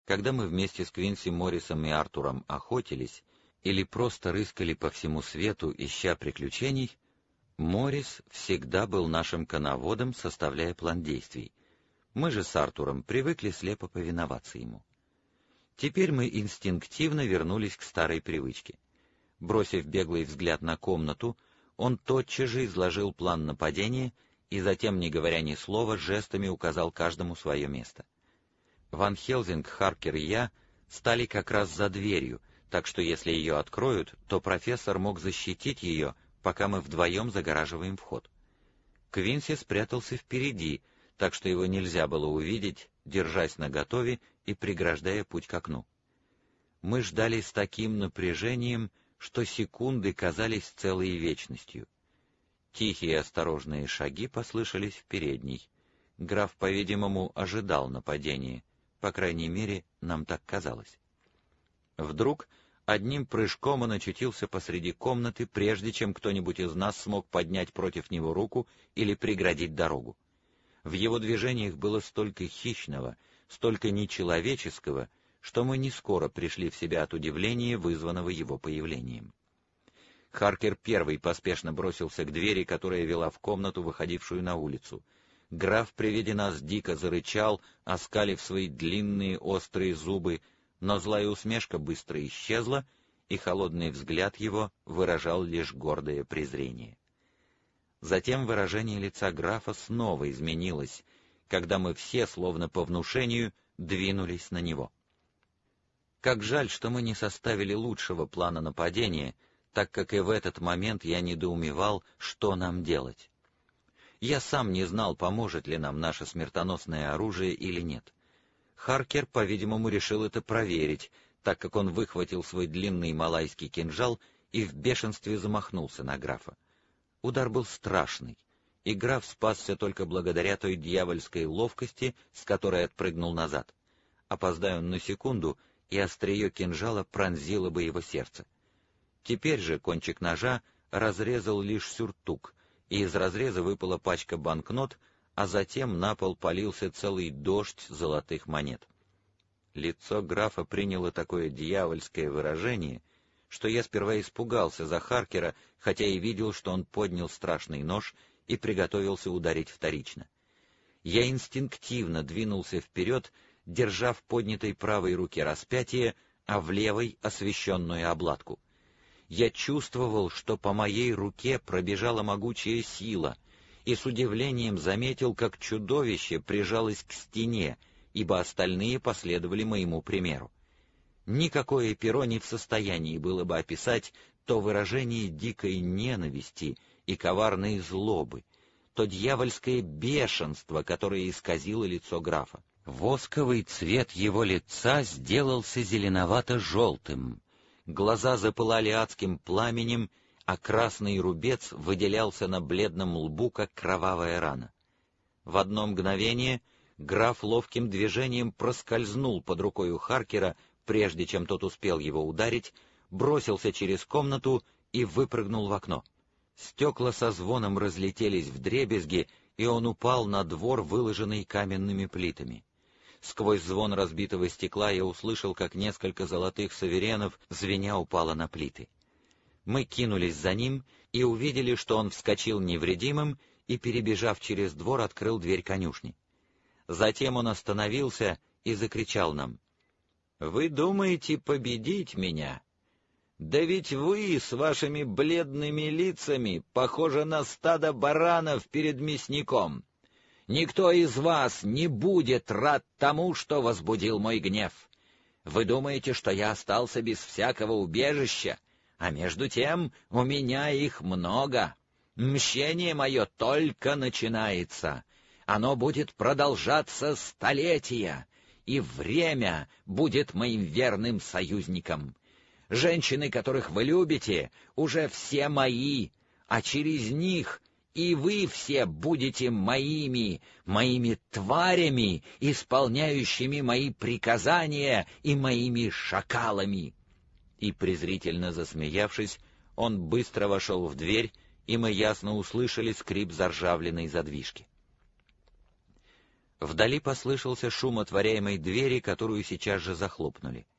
Когда мы вместе с Квинси Моррисом и Артуром охотились или просто рыскали по всему свету, ища приключений, Моррис всегда был нашим коноводом, составляя план действий. Мы же с Артуром привыкли слепо повиноваться ему. Теперь мы инстинктивно вернулись к старой привычке. Бросив беглый взгляд на комнату, он тотчас же изложил план нападения и затем, не говоря ни слова, жестами указал каждому свое место. Ван Хелзинг, Харкер и я стали как раз за дверью, так что если ее откроют, то профессор мог защитить ее, пока мы вдвоем загораживаем вход. Квинси спрятался впереди, так что его нельзя было увидеть, держась наготове и преграждая путь к окну. Мы ждали с таким напряжением, что секунды казались целой вечностью. Тихие осторожные шаги послышались в передней. Граф, по-видимому, ожидал нападения. По крайней мере, нам так казалось. Вдруг одним прыжком он очутился посреди комнаты, прежде чем кто-нибудь из нас смог поднять против него руку или преградить дорогу. В его движениях было столько хищного, столько нечеловеческого, что мы не скоро пришли в себя от удивления, вызванного его появлением. Харкер первый поспешно бросился к двери, которая вела в комнату, выходившую на улицу. Граф при виде нас дико зарычал, оскалив свои длинные острые зубы, но злая усмешка быстро исчезла, и холодный взгляд его выражал лишь гордое презрение. Затем выражение лица графа снова изменилось, когда мы все, словно по внушению, двинулись на него. Как жаль, что мы не составили лучшего плана нападения, так как и в этот момент я недоумевал, что нам делать. Я сам не знал, поможет ли нам наше смертоносное оружие или нет. Харкер, по-видимому, решил это проверить, так как он выхватил свой длинный малайский кинжал и в бешенстве замахнулся на графа. Удар был страшный, и граф спасся только благодаря той дьявольской ловкости, с которой отпрыгнул назад. Опоздая он на секунду, и острие кинжала пронзило бы его сердце. Теперь же кончик ножа разрезал лишь сюртук, и из разреза выпала пачка банкнот, а затем на пол полился целый дождь золотых монет. Лицо графа приняло такое дьявольское выражение, что я сперва испугался за Харкера, хотя и видел, что он поднял страшный нож и приготовился ударить вторично. Я инстинктивно двинулся вперед, держа в поднятой правой руке распятие, а в левой — освященную обладку. Я чувствовал, что по моей руке пробежала могучая сила, и с удивлением заметил, как чудовище прижалось к стене, ибо остальные последовали моему примеру. Никакое перо не в состоянии было бы описать то выражение дикой ненависти и коварной злобы, то дьявольское бешенство, которое исказило лицо графа. Восковый цвет его лица сделался зеленовато-желтым, глаза запылали адским пламенем, а красный рубец выделялся на бледном лбу, как кровавая рана. В одно мгновение граф ловким движением проскользнул под рукой у Харкера, прежде чем тот успел его ударить, бросился через комнату и выпрыгнул в окно. Стекла со звоном разлетелись вдребезги, и он упал на двор, выложенный каменными плитами. Сквозь звон разбитого стекла я услышал, как несколько золотых суверенов, звеня, упало на плиты. Мы кинулись за ним и увидели, что он вскочил невредимым и, перебежав через двор, открыл дверь конюшни. Затем он остановился и закричал нам: «Вы думаете победить меня? Да ведь вы с вашими бледными лицами похожи на стадо баранов перед мясником. Никто из вас не будет рад тому, что возбудил мой гнев. Вы думаете, что я остался без всякого убежища, а между тем у меня их много. Мщение мое только начинается. Оно будет продолжаться столетия, и время будет моим верным союзником. Женщины, которых вы любите, уже все мои, а через них и вы все будете моими тварями, исполняющими мои приказания и моими шакалами». И, презрительно засмеявшись, он быстро вошел в дверь, и мы ясно услышали скрип заржавленной задвижки. Вдали послышался шум отворяемой двери, которую сейчас же захлопнули.